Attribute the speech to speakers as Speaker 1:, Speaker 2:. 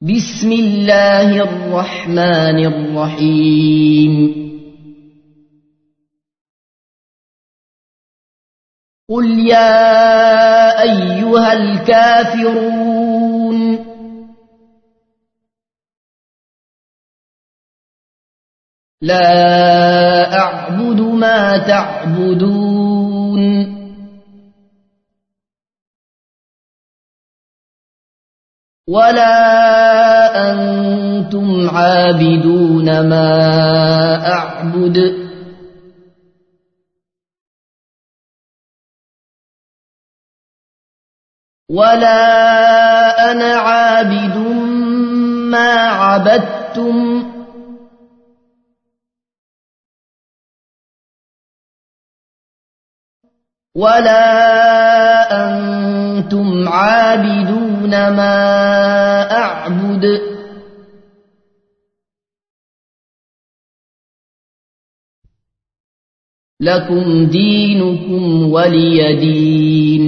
Speaker 1: بسم الله الرحمن الرحيم قل يا أيها الكافرون لا أعبد ما تعبدون ولا أنتم عابدون ما أعبد ولا أنا عابد ما عبدتم ولا أنتم عابدون ما أعبد لكم دينكم ولي دين